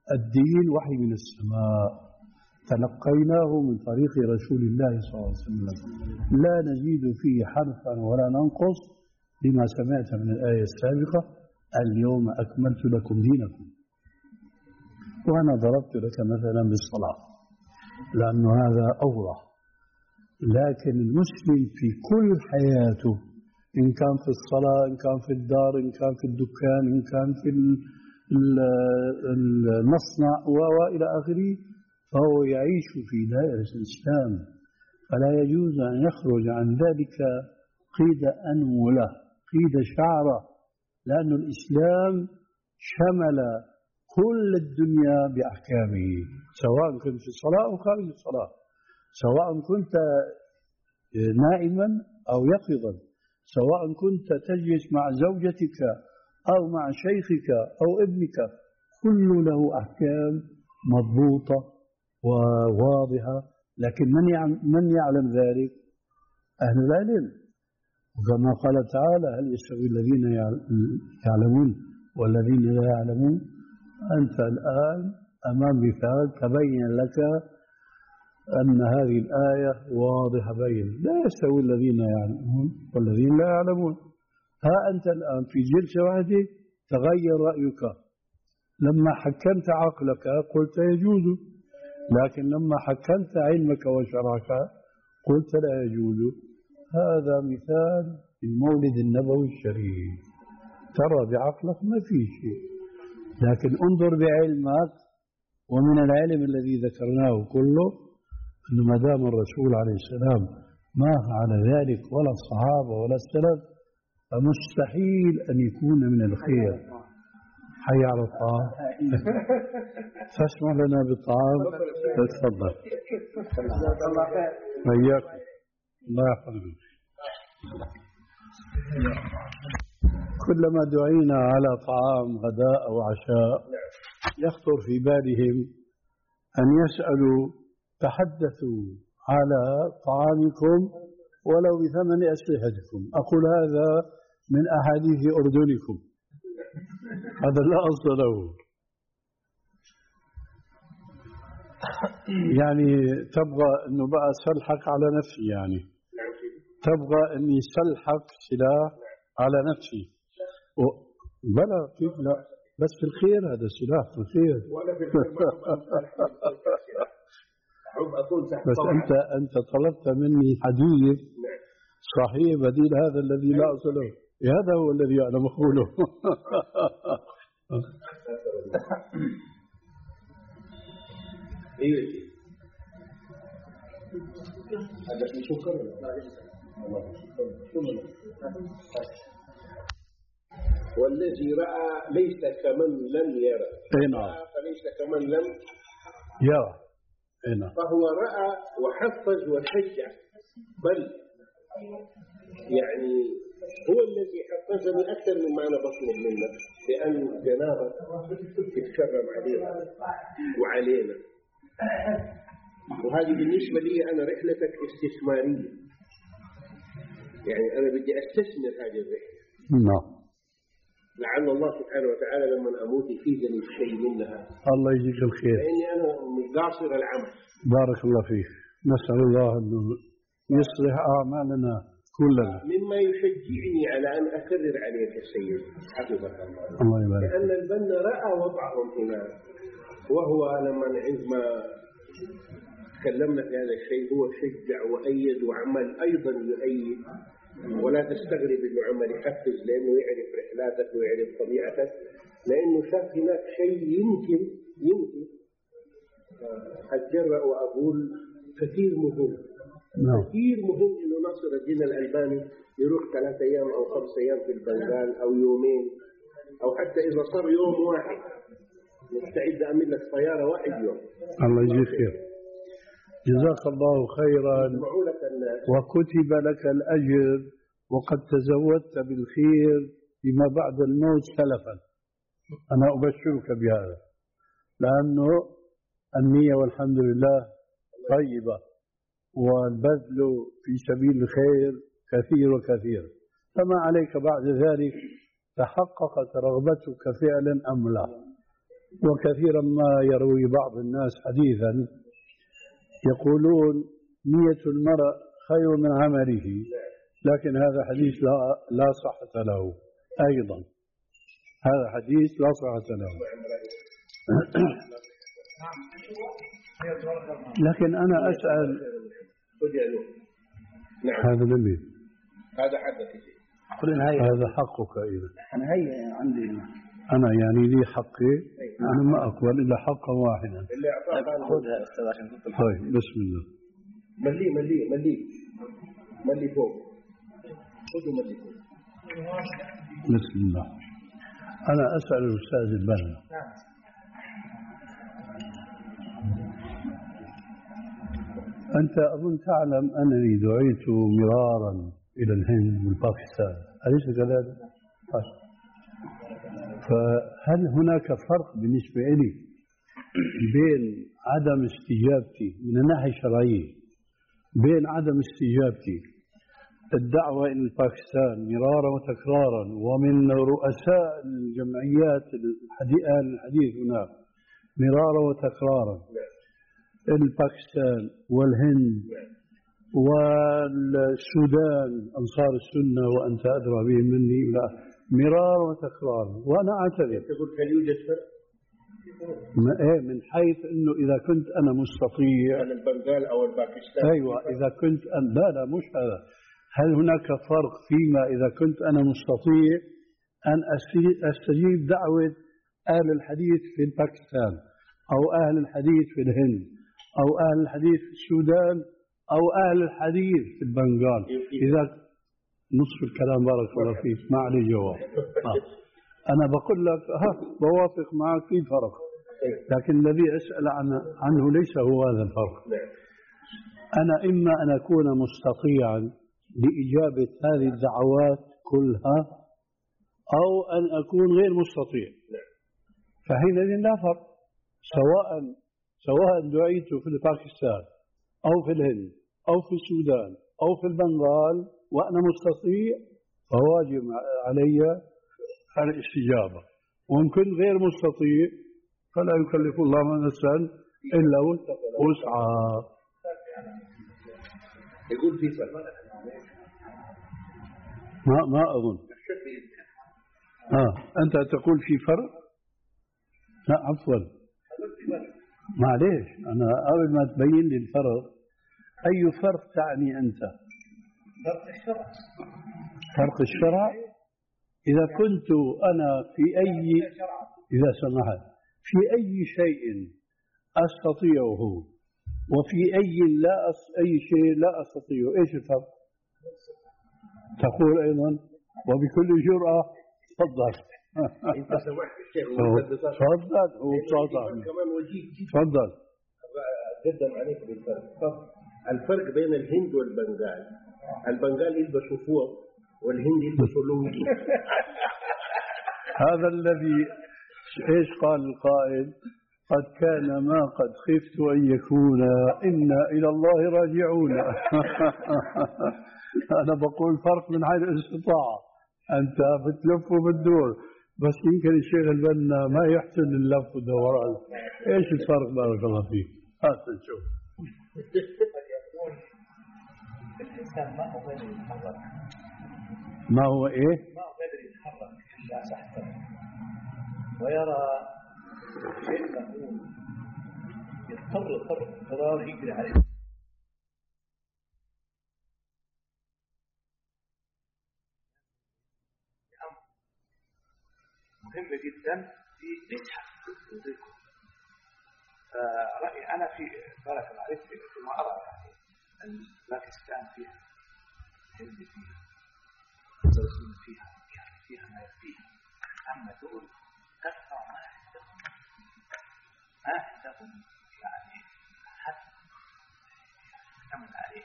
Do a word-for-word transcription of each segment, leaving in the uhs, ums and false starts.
الدين وحي من السماء تلقيناه من طريق رسول الله صلى الله عليه وسلم، لا نزيد فيه حرفا ولا ننقص لما سمعت من الآية السابقة: اليوم أكملت لكم دينكم. وأنا ضربت لك مثلا بالصلاة لأن هذا أوضح. لكن المسلم في كل حياته، إن كان في الصلاة، إن كان في الدار، إن كان في الدكان، إن كان في المصنع وإلى آخره، فهو يعيش في دائرة الإسلام، فلا يجوز أن يخرج عن ذلك قيد أنملة، قيد شعرة، لأن الإسلام شمل كل الدنيا بأحكامه، سواء كنت في الصلاة أو خارج الصلاة، سواء كنت نائما أو يقظا، سواء كنت تجلس مع زوجتك أو مع شيخك أو ابنك، كل له أحكام مضبوطة وواضحة. لكن من من يعلم ذلك؟ أهل العلم. وكما قال تعالى: هل يستوي الذين يعلمون والذين لا يعلمون؟ أنت الآن أمام مثال تبين لك أن هذه الآية واضحة بين، لا يستوي الذين يعلمون والذين لا يعلمون. ها أنت الآن في جلسة واحدة تغير رأيك، لما حكمت عقلك قلت يجوز، لكن لما حكمت علمك وشرعك قلت لا يجوز. هذا مثال المولد النبوي الشريف، ترى بعقلك ما في شيء، لكن انظر بعلمك. ومن العلم الذي ذكرناه كله أن ما دام الرسول عليه السلام ما فعل ذلك ولا الصحابة ولا السلف، فمستحيل أن يكون من الخير. حي على الطعام. تسمع لنا بالطعام؟ تفضل. وإياكم. الله يحفظك. كلما دعينا على طعام غداء أو عشاء يخطر في بالهم أن يسألوا: تحدثوا على طعامكم ولو بثمن أسلحتكم. أقول هذا من أحاديث أردنكم، هذا لا أصل له. يعني تبغى أنه بقى سلحك على نفسي، يعني تبغى أني سلحك سلاح على نفسي. بلا كيف لا، بس في الخير، هذا سلاح في الخير. بس أنت أنت طلبت مني حديث صحيح بديل هذا الذي لا أصل له، هذا هو الذي أنا أقوله. والذي رأى ليس كمن لم يرى، فليس كمن لم يرى. فهو رأى وحفظ وشجع، بل يعني هو الذي حفظني أكثر مما أنا بطلب منه، لأن جنابه تتكرم علينا وعلينا. وهذه بالنسبة لي أنا رحلتك استثمارية، يعني أنا بدي أستثمر هذه الرحلة. نعم. لعل الله سبحانه وتعالى لما أموت يفيدني شيء منها. الله يجزيك الخير. لأني أنا قاصر العمل. بارك الله فيك. نسأل الله أن يصلح أعمالنا كلنا. مما يشجعني على أن أكرر عليك السيد حفظك الله. الله يبارك. لأن البنا رأى وضعهم هنا، وهو لما عندما تكلمنا في هذا الشيء هو شجع وأيد وعمل أيضا يؤيد. ولا تستغرب إنه عمل يحفز، لأنه يعرف رحلاتك ويعرف طبيعتك، لأنه شاف هناك شيء يمكن يمكن أتجرأ وأقول كثير مهم. نعم. كثير مهم إنه ناصر الدين الألباني يروح ثلاثة أيام أو خمس أيام في البنغال أو يومين، أو حتى إذا صار يوم واحد مستعد أعمل لك طيارة واحد يوم. الله يجزيك خير. جزاك الله خيرا وكتب لك الأجر، وقد تزودت بالخير فيما بعد الموت سلفا. أنا أبشرك بهذا، لأنه النية والحمد لله طيبة، والبذل في سبيل الخير كثير وكثير، فما عليك بعد ذلك تحققت رغبتك فعلا أم لا. وكثيرا ما يروي بعض الناس حديثا يقولون نية المرء خير من عمله، لكن هذا حديث لا لا صحة له أيضا، هذا حديث لا صحة له. لكن أنا أسأل هذا نبي هذا حدث هذا حقك إذا أنا هي عندي أنا يعني لي حقي، أنا ما أقبل إلا حقا واحدا. خذها أستاذ عشان تطلع. طيب بسم الله. ملي ملي ملي ملي فوق خذوا ملي فوق. بسم الله. أنا أسأل الأستاذ البنا، أنت أظن تعلم أنني دعيت مرارا إلى الهند والباكستان، أليس كذلك؟ فهل هناك فرق بالنسبة لي بين عدم استجابتي من الناحية الشرعية، بين عدم استجابتي الدعوة إلى الباكستان مرارا وتكرارا ومن رؤساء الجمعيات الحديث هناك مرارا وتكرارا، الباكستان والهند والسودان أنصار السنة وأنت أدرى بهم مني، لا مرارا وتكرارا، وأنا أعتذر. تقول هل يوجد فرق؟ من حيث أنه إذا كنت أنا مستطيع عن البنغال أو الباكستان. أيوة إذا كنت أنا لا لا مش هذا، هل هناك فرق فيما إذا كنت أنا مستطيع أن أستجيب دعوة أهل الحديث في باكستان أو أهل الحديث في الهند أو أهل الحديث في السودان أو أهل الحديث في البنغال؟ إذا نصف الكلام بارك الله فيك ما عليه جواب. آه. أنا بقول لك ها بوافق معك في فرق، لكن الذي أسأل عنه, عنه ليس هو هذا الفرق. أنا إما أن أكون مستطيعا لإجابة هذه الدعوات كلها أو أن أكون غير مستطيع، فحينئذ لا فرق، سواء سواء دعيت في باكستان أو في الهند أو في السودان أو في البنغال وأنا مستطيع فواجب علي الاستجابة، وإن كنت غير مستطيع فلا يكلف الله نفسا إلا وسعها. يقول في فرق ما ما أظن. آه أنت تقول في فرق؟ لا عفوا معليش، أنا قبل ما تبين لي الفرق أي فرق تعني أنت؟ فرق الشرع. فرق الشرع إذا كنت أنا في أي إذا سمحت في أي شيء أستطيعه وفي أي لا أس... أي شيء لا أستطيعه، إيش الفرق؟ تقول أيضا وبكل جرأة تفضل. انت سمحت الشيخ تفضل هو تفضل كمان وجيه تفضل قدم عليك بالفرق. الفرق بين الهند والبنغال، البنغال يلبسوا فوق والهند يلبسوا لونجي. هذا الذي ايش قال القائل؟ قد كان ما قد خفت ان يكون انا الى الله راجعون. انا بقول فرق من حيث الاستطاعه، انت بتلف وبتدور، بس يمكن الشيخ البنا ما يحسن اللف والدوران. ايش الفرق بارك الله فيك؟ هات نشوف. الإنسان ما هو قادر يتحرك. ما هو إيه؟ ما هو قادر يتحرك إلا تحته، ويرى شيء مهول يضطر اضطرار يجري عليه. مهم جدا في نجاح وذكر. فرأيي أنا في بارك الله عليك فيما أرى يعني باكستان فيها، الهند فيها، الصين فيها، يعني فيها ما يكفيها. أما دول كثر ما عندهم ما عندهم يعني حد يعتمد عليه.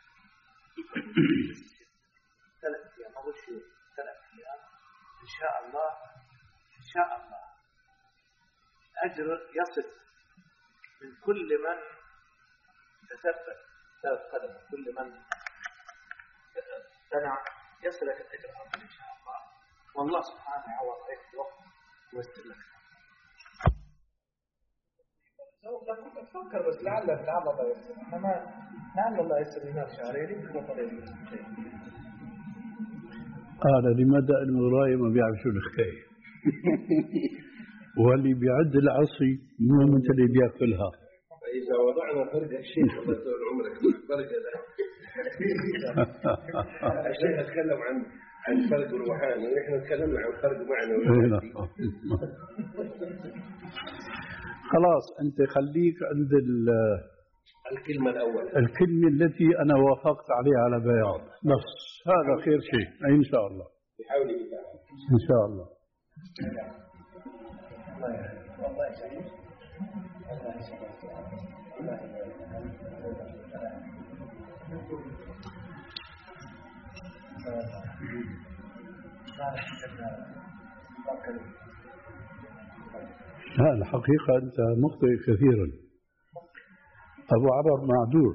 ثلاث أيام أول شيء ثلاث أيام إن شاء الله إن شاء الله أجر يصل من كل من تثبت ثلاث قدم، كل من سمع يصلك الأجر إن شاء الله، والله سبحانه يعوض عليك الوقت ويسر لك. كنت أتفكر بس لعل لعل الله يسر، إنما لعل الله يسر لنا شهرين يمكن وطريقين. قال لماذا المغراي ما بيعرف شو الحكاية واللي بيعد العصي مو مثل اللي بياكلها. فإذا وضعنا فرق الشيخ الله يطول عمرك فرق هذا الشيخ تكلم عن عن فرق الروحاني ونحن تكلمنا عن فرق معنوي. خلاص أنت خليك عند الكلمة الأولى، الكلمة التي أنا وافقت عليها على بياض بس هذا خير شيء إن شاء الله بحوله تعالى إن شاء الله. لا الحقيقة أنت مخطئ كثيرا. أبو عرب معذور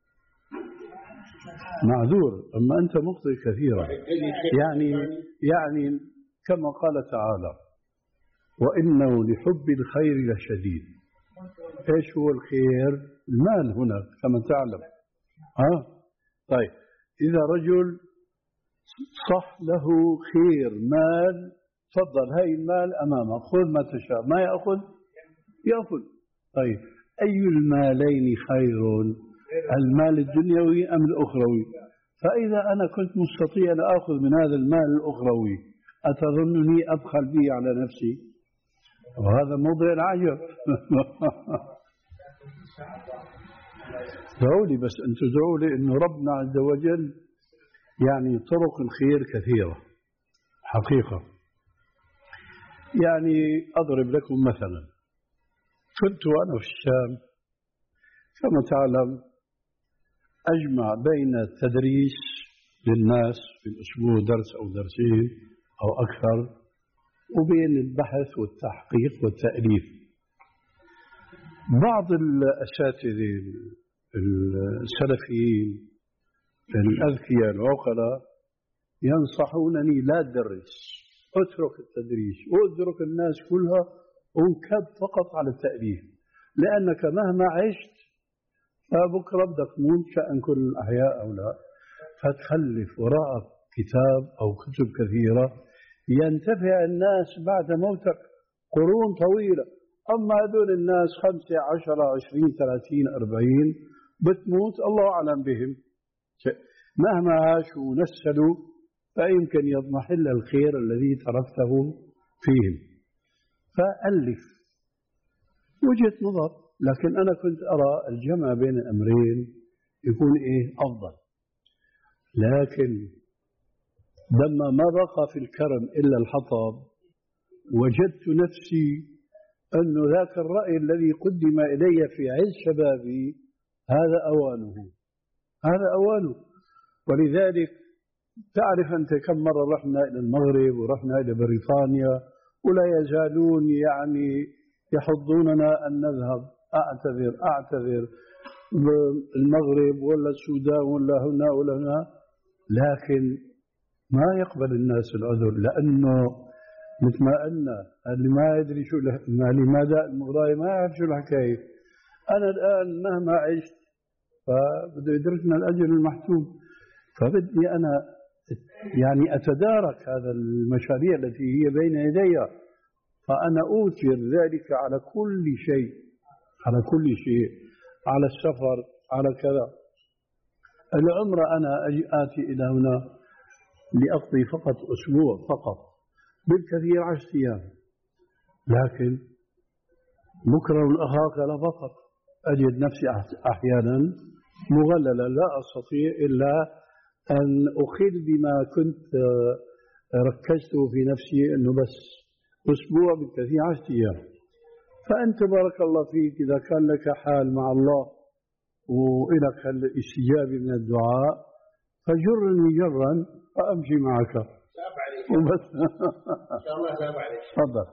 معذور أما أنت مخطئ كثيرا. يعني يعني كما قال تعالى وإنه لحب الخير لشديد. إيش هو الخير؟ المال هنا كما تعلم. ها طيب إذا رجل صح له خير مال تفضل هاي المال أمامك خذ ما تشاء، ما يأخذ يأخذ. طيب أي المالين خير، المال الدنيوي أم الأخروي؟ فإذا أنا كنت مستطيع أن أخذ من هذا المال الأخروي أتظنني أبخل به على نفسي؟ وهذا موضع العجب. ادعوا لي بس أن تدعوا لي أنه ربنا عز وجل يعني طرق الخير كثيرة حقيقة. يعني أضرب لكم مثلا كنت وأنا في الشام كما تعلم أجمع بين التدريس للناس في الأسبوع درس أو درسين أو أكثر وبين البحث والتحقيق والتأليف. بعض الأساتذة السلفيين الأذكياء العقلاء ينصحونني لا أدرس، اترك التدريس واترك الناس كلها وانكب فقط على التأليف، لأنك مهما عشت فبكرة بدك تموت شأن كل الأحياء أو لا، فتخلف وراءك كتاب أو كتب كثيرة ينتفع الناس بعد موتك قرون طويلة. أما هذول الناس خمسة عشرة عشرين ثلاثين أربعين بتموت الله أعلم بهم، مهما عاشوا ونسلوا فيمكن يضمحل الخير الذي تركته فيهم. فألف وجهة نظر، لكن أنا كنت أرى الجمع بين الأمرين يكون إيه أفضل. لكن لما ما بقى في الكرم إلا الحطب وجدت نفسي أن ذاك الرأي الذي قدم إلي في عز شبابي هذا أوانه هذا أوانه. ولذلك تعرف أنت كم مرة رحنا إلى المغرب ورحنا إلى بريطانيا ولا يزالون يعني يحضوننا أن نذهب. أعتذر أعتذر المغرب ولا السودان ولا هنا ولا هنا، لكن ما يقبل الناس العذر، لأنه مثل ما قلنا اللي ما يدري شو لماذا المغراي ما يعرف شو الحكاية. أنا الآن مهما عشت فبده يدركنا الأجر المحتوم، فبدي أنا يعني أتدارك هذا المشاريع التي هي بين يدي، فأنا أوتر ذلك على كل شيء على كل شيء على السفر على كذا. العمرة أنا أجي آتي إلى هنا لأقضي فقط أسبوع فقط بالكثير عشرة أيام، لكن بكرة والأخاك لفقط أجد نفسي أحيانا مغللا لا أستطيع إلا أن أخل بما كنت ركزته في نفسي أنه بس أسبوع بالكثير عشرة أيام. فأنت بارك الله فيك إذا كان لك حال مع الله وإلك الاستجابة من الدعاء فجرني جرا فأمشي معك. وبس إن شاء الله سلام عليك. تفضل.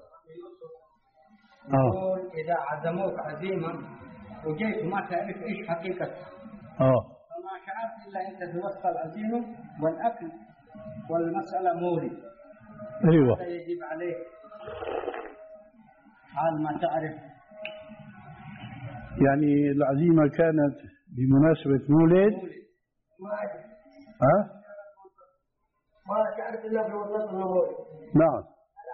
آه. إذا عزموك عزيمة وجيت ما تعرف إيش حقيقتها آه. فما شعرت إلا أنت توصل العزيمة والأكل والمسألة مولي. أيوة. هذا يجب عليك حال ما تعرف يعني العزيمة كانت بمناسبة مولد؟ ها؟ ما تعرف إلا في وسط المولد. نعم.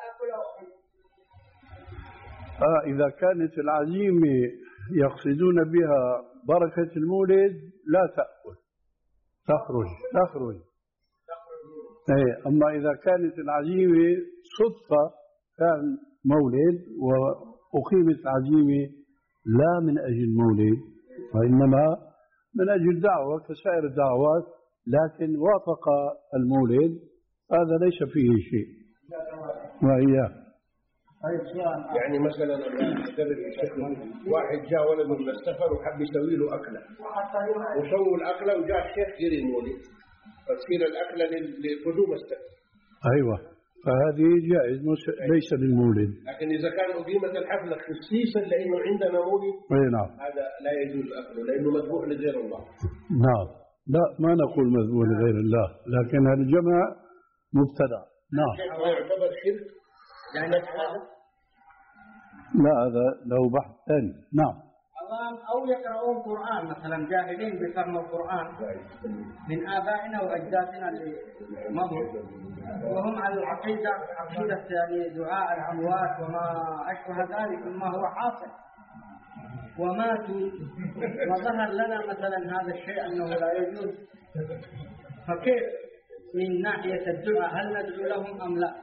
آه إذا كانت العزيمة يقصدون بها بركة المولد لا تأكل، تخرج تخرج. أي أما إذا كانت العزيمة صدفة كان مولد وأقيمت عزيمة لا من أجل مولد وإنما من أجل دعوة كسائر الدعوات، لكن وافق المولد هذا ليس فيه شيء. وإياه يعني مثلا واحد جاء ولد من السفر وحب يسوي له أكلة وسووا الأكلة وجاء الشيخ يري المولد فتصير الأكلة لقدوم السفر. أيوة فهذه جائز ليس للمولد. لكن إذا كان أقيمت الحفلة خصيصا لأنه عندنا مولد نعم هذا لا يجوز أكله لأنه مذبوح لغير الله. نعم لا ما نقول مذبوح لغير الله، لكن الجمع مبتدع. نعم يعتبر شرك يعني هذا لا هذا له بحث ثاني. نعم أو يقرؤون قرآن مثلا جاهلين بفهم القرآن من آبائنا وأجدادنا اللي مضوا وهم على العقيدة عقيدة يعني دعاء الأموات وما أشبه ذلك مما هو حاصل وماتوا وظهر لنا مثلا هذا الشيء أنه لا يجوز، فكيف من ناحية الدعاء هل ندعو لهم أم لا؟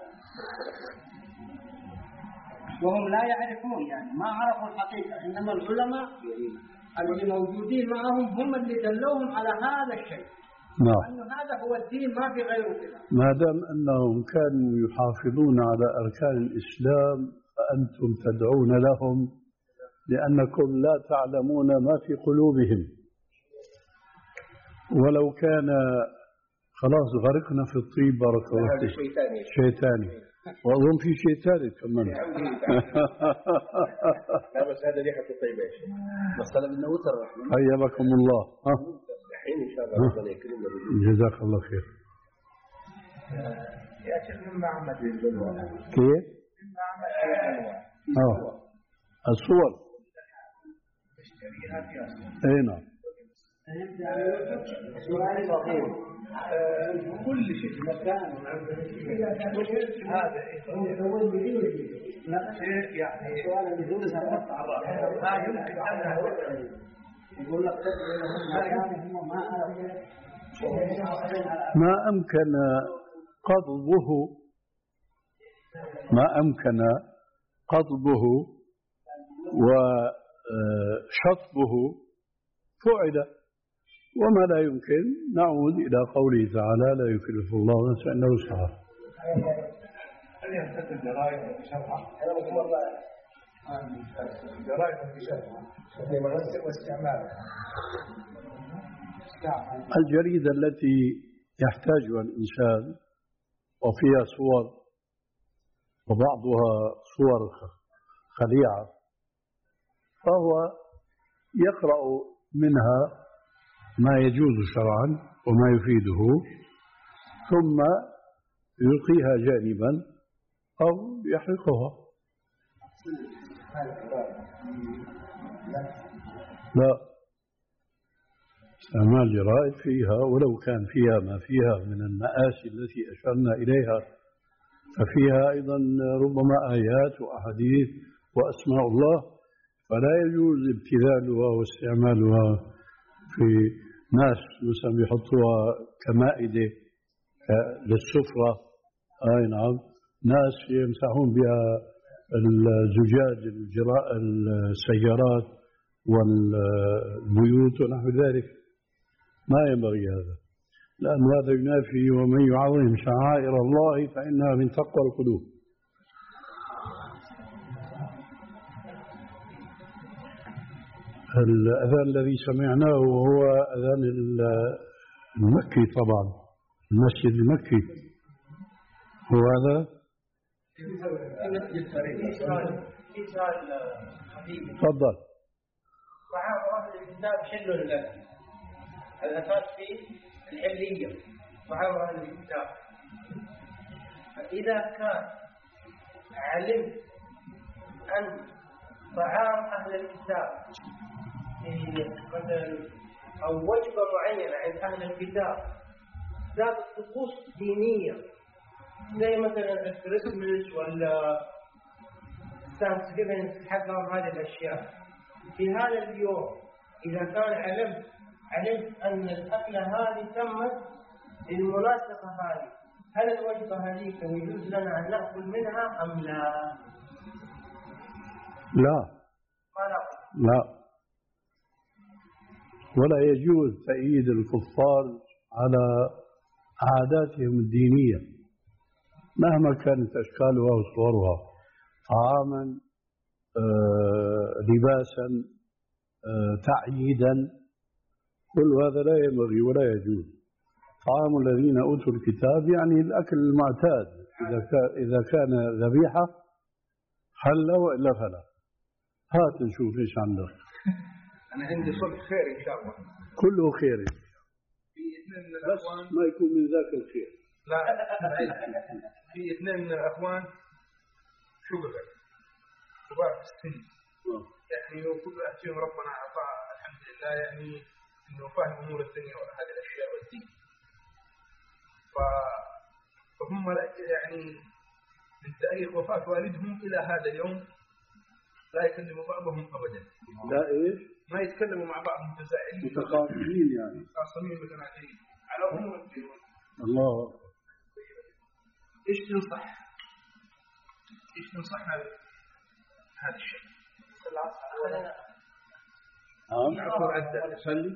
وهم لا يعرفون يعني ما عرفوا الحقيقة، إنما العلماء اللي موجودين معهم هم اللي دلوهم على هذا الشيء. نعم أنه هذا هو الدين ما في غيره كذا. ما دام أنهم كانوا يحافظون على أركان الإسلام فأنتم تدعون لهم لأنكم لا تعلمون ما في قلوبهم، ولو كان خلاص غرقنا في الطيب بارك الله فيك. شيطاني شيطاني وأظن في شيء ثالث كمان. لا بس هذا ريحة طيبة يا شيخ. مسألة من نوتر. حياكم الله. ها الحين إن شاء الله ربنا يكرمنا. جزاك الله خير. يا شيخ من معمد البلوى. كيف؟ من معمد البلوى. آه الصور. اشتريها في أصل. أي نعم. سؤال صغير. كل شيء مكان هذا يعني سؤال بدون سبب ما يمكن أن يقول لك هم ما ما أمكن قضبه ما أمكن قضبه وشطبه فعل، وما لا يمكن نعود إلى قوله تعالى لا يكلف الله نفسا إلا وسعها. هل يحتاج الجرائم بشرعها؟ الجرائم بشرعها واستعمالها. الجريدة التي يحتاجها الإنسان وفيها صور وبعضها صور خليعة فهو يقرأ منها ما يجوز شرعا وما يفيده ثم يلقيها جانبا أو يحرقها. لا استعمال جرائد فيها ولو كان فيها ما فيها من المآسي التي أشرنا إليها ففيها أيضا ربما آيات وأحاديث وأسماء الله فلا يجوز ابتذالها واستعمالها في ناس مثلا يحطوها كمائدة للسفرة. أي نعم ناس يمسحون بها الزجاج السيارات والبيوت ونحو ذلك، ما ينبغي هذا لأن هذا ينافي ومن يعظم شعائر الله فإنها من تقوى القلوب. الأذان الذي سمعناه هو أذان المكي طبعا المسجد المكي هو هذا. تفضل. صحابة أهل الكتاب حلوا لنا الأساس في الحلية صحابة أهل الكتاب، فإذا كان علم أن طعام أهل الكتاب في مثلا أو وجبة معينة عند أهل الكتاب ذات طقوس دينية زي مثلا الكريسماس ولا ثانكسجيفنج حقهم هذه الأشياء. في هذا اليوم إذا كان علمت علمت أن الأكلة هذه تمت للمناسبة هذه، هل الوجبة هذه يجوز لنا أن نأكل منها أم لا؟ لا لا، ولا يجوز تأييد الكفار على عاداتهم الدينية مهما كانت أشكالها وصورها، طعاما آه، لباسا آه، تعييدا، كل هذا لا ينبغي ولا يجوز. طعام الذين أوتوا الكتاب يعني الأكل المعتاد، إذا كان إذا كان ذبيحة حل وإلا فلا. هات نشوف إيش عندك. أنا عندي صلح خير إن شاء الله، كله خير في اثنين من بس الأخوان ما يكون من ذاك الخير. لا في اثنين من الأخوان شقفة كبار في السن، يعني وكل واحد فيهم ربنا أعطاه الحمد لله يعني إنه فاهم أمور الدنيا وهذه الأشياء والدين، فهم يعني من تاريخ وفاة والدهم إلى هذا اليوم لا يكلموا بعضهم أبدا. لا إيش؟ ما يتكلموا مع بعض متزاعلين متخاصمين يعني خاصمين متنازعين على أمور الدين. الله. إيش تنصح؟ إيش تنصحنا هذا الشيء؟ نعم. نعصر عدة نصلي.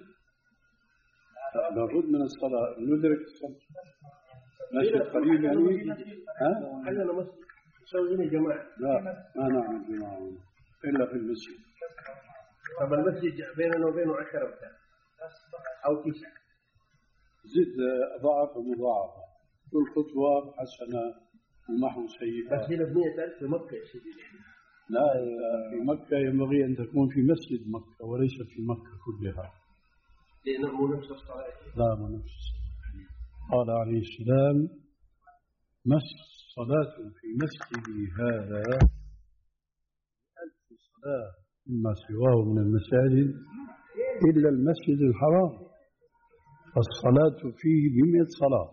لابد من الصلاة، ندرك الصلاة. مسجد قريب يعني؟ ها؟ عندنا مسجد نسوي جماعة. لا ما نعمل جماعة إلا في المسجد. طب المسجد بيننا وبينه عشرة أمثال أو تسعة. زد ضعف ومضاعفة، كل خطوة حسنة ومحو سيئة. بس هنا بمئة ألف في مكة يا سيدي. لا، في مكة ينبغي أن تكون في مسجد مكة وليس في مكة كلها. لأنه مو نفس الصلاة. لا مو نفس. قال عليه السلام: مس صلاة في مسجدي هذا ألف صلاة مما سواه من المساجد إلا المسجد الحرام، فالصلاة فيه بمئة صلاة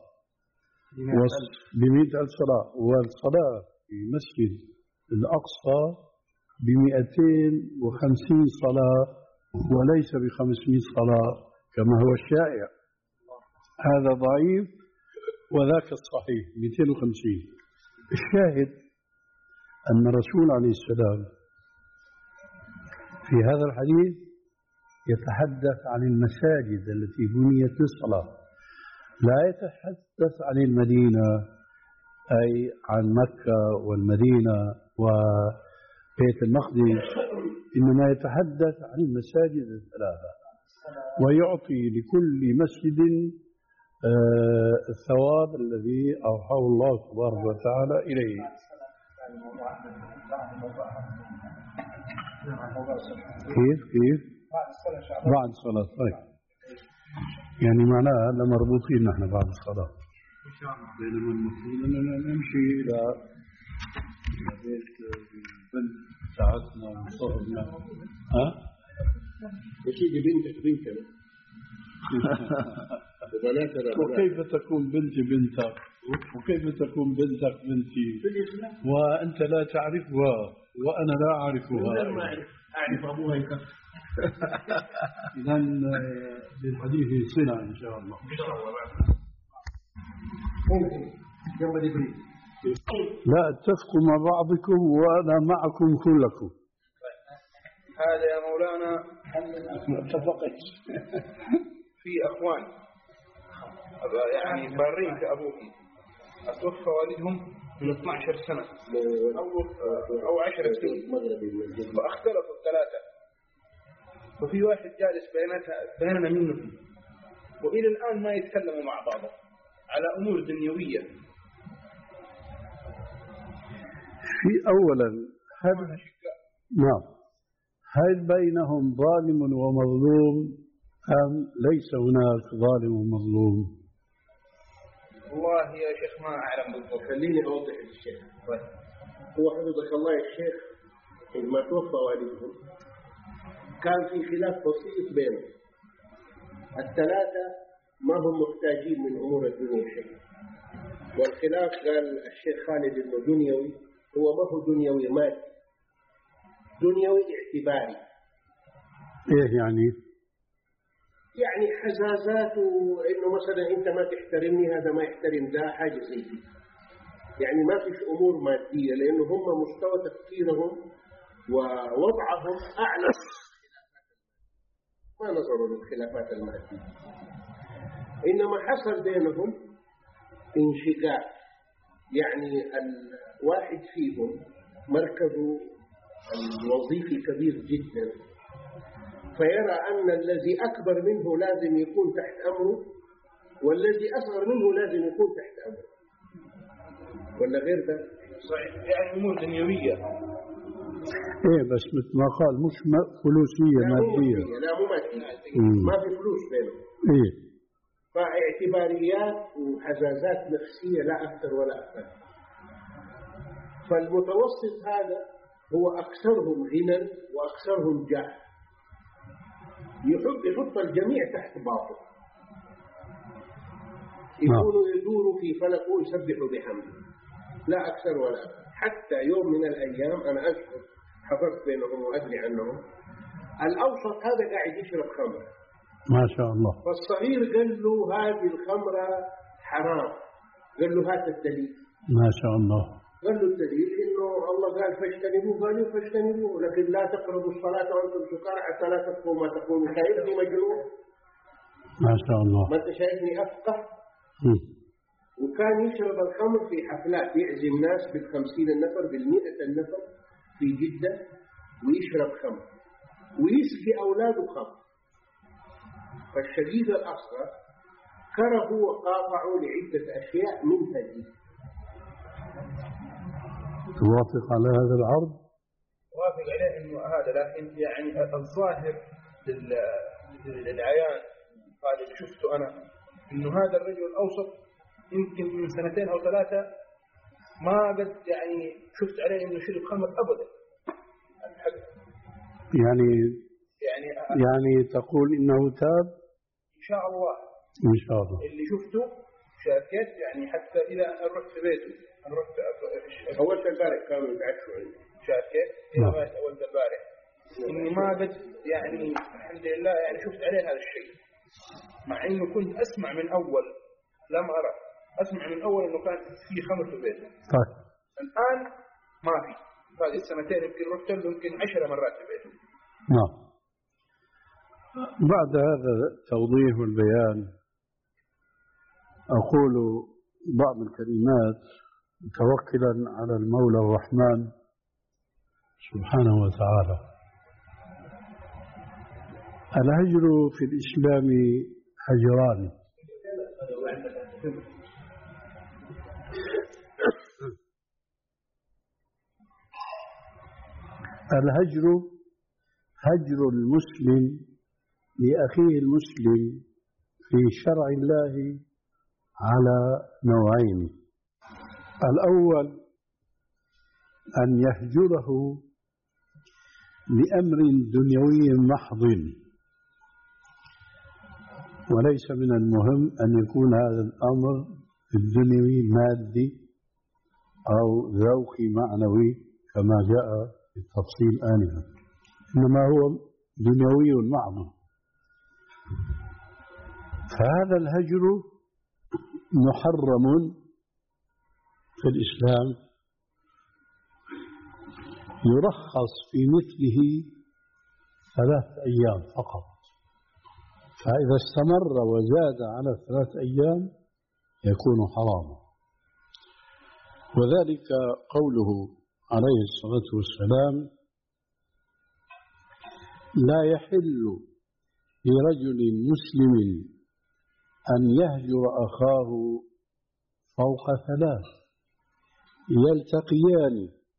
بمئة ألف صلاة، والصلاة في مسجد الأقصى بمئتين وخمسين صلاة وليس بخمسمائة صلاة كما هو الشائع. هذا ضعيف وذاك الصحيح مئتين وخمسين. الشاهد أن الرسول عليه السلام في هذا الحديث يتحدث عن المساجد التي بنيت للصلاة، لا يتحدث عن المدينة أي عن مكة والمدينة وبيت المقدس، إنما يتحدث عن المساجد الثلاثة، ويعطي لكل مسجد آه الثواب الذي أوحاه الله تبارك وتعالى إليه. كيف كيف بعد الصلاة. طيب يعني معناها هلا مربوطين نحن بعد الصلاة إن شاء الله، بينما المفروض أننا نمشي إلى بيت البنت ساعتنا وصهرنا. ها؟ يا سيدي بنتك بنتنا. وكيف تكون بنتي بنتك؟ وكيف تكون بنتك بنتي؟ وأنت لا تعرفها وأنا لا أعرفها. أعرف أبوها يكفر. إذا للحديث صلة إن شاء الله. لا اتفقوا مع بعضكم وأنا معكم كلكم. هذا يا مولانا اتفقت. في أخوان يعني بارين كأبوهم أتوفى والدهم من اثنتي عشرة سنة أو أو عشر سنين، فاختلفوا الثلاثة، وفي واحد جالس بيننا منهم وإلى الآن ما يتكلموا مع بعض على أمور دنيوية. في أولا هل نعم هل بينهم ظالم ومظلوم أم ليس هناك ظالم ومظلوم؟ والله يا شيخ ما أعلم بالضبط. خليني أوضح للشيخ. هو حفظك الله يا شيخ عندما توفى والدهم كان في خلاف بسيط بينهم. الثلاثة ما هم محتاجين من أمور الدنيا شيء، والخلاف قال الشيخ خالد إنه دنيوي، هو ما هو دنيوي مادي، دنيوي اعتباري. إيه يعني؟ يعني حزازات، وإنه مثلا أنت ما تحترمني هذا ما يحترم ذا، حاجة زي دي. يعني ما فيش أمور مادية، لأنه هم مستوى تفكيرهم ووضعهم أعلى، ما نظروا للخلافات المادية. إنما حصل بينهم انشقاق، يعني الواحد فيهم مركزه الوظيفي كبير جدا، فيرى أن الذي أكبر منه لازم يكون تحت أمره، والذي أصغر منه لازم يكون تحت أمره، ولا غير ده؟ صحيح، يعني أمور دنيوية. إيه بس مثل ما قال مش فلوسية مادية. لا مو مادية، ما في فلوس بينهم. إيه، فاعتباريات وحزازات نفسية لا أكثر ولا أقل. فالمتوسط هذا هو أكثرهم غنى وأكثرهم جاه، يحب يحط الجميع تحت باطل، يكونوا يدوروا في فلك ويسبحوا بحمده، لا أكثر ولا أقل. حتى يوم من الأيام أنا أذكر حضرت بينهم وأدري عنهم، الأوسط هذا قاعد يشرب خمر ما شاء الله، فالصغير قال له هذه الخمرة حرام، قال له هات الدليل. ما شاء الله. قال له الدليل إنه الله قال فاجتنبوه، قالوا فاجتنبوه، لكن لا تقربوا الصلاة وأنتم سكارى حتى لا تفقهوا ما تقولون. شايفني مجنون؟ ما شاء الله. ما أنت شايفني أفقه؟ م. وكان يشرب الخمر في حفلات، يعزم ناس بالخمسين النفر بالمئة النفر في جدة، ويشرب خمر ويسقي أولاده خمر. فالشديد الأصغر كرهوا وقاطعوا لعدة أشياء منها دي. توافق على هذا العرض؟ وافق عليه إنه هذا، لكن يعني الظاهر للعيان هذا اللي شفته أنا، إنه هذا الرجل الأوسط يمكن من سنتين أو ثلاثة ما قد يعني شفت عليه إنه شرب خمر أبدا. يعني يعني يعني تقول إنه تاب؟ إن شاء الله. إن شاء الله. اللي شفته شاكيت، يعني حتى إذا أنا رحت بيته، أنا رحت أول البارح كانوا يتعشوا عندي شاكيت إذا ما أول البارح، إني ما قد يعني الحمد لله يعني شفت عليه هذا الشيء، مع إنه كنت أسمع من أول، لم أرى، أسمع من أول إنه كان في خمر في بيته. طيب. الآن ما في، هذه السنتين يمكن رحت له يمكن عشرة مرات في بيته. نعم. بعد هذا التوضيح والبيان أقول بعض الكلمات متوكلا على المولى الرحمن سبحانه وتعالى. الهجر في الإسلام هجران. الهجر هجر المسلم لأخيه المسلم في شرع الله على نوعين. الأول أن يهجره لأمر دنيوي محض، وليس من المهم أن يكون هذا الأمر الدنيوي مادي أو ذوقي معنوي كما جاء في التفصيل آنفا، إنما هو دنيوي محض. فهذا الهجر محرم في الإسلام، يرخص في مثله ثلاث أيام فقط، فإذا استمر وزاد على ثلاث أيام يكون حراما. وذلك قوله عليه الصلاة والسلام: لا يحل لرجل مسلم أن يهجر أخاه فوق ثلاث يلتقيان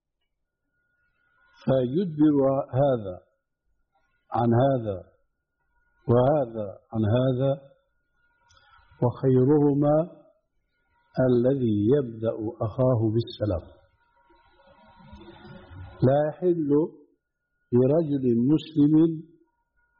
فيدبر هذا عن هذا وهذا عن هذا، وخيرهما الذي يبدأ أخاه بالسلام. لا يحل لرجل مسلم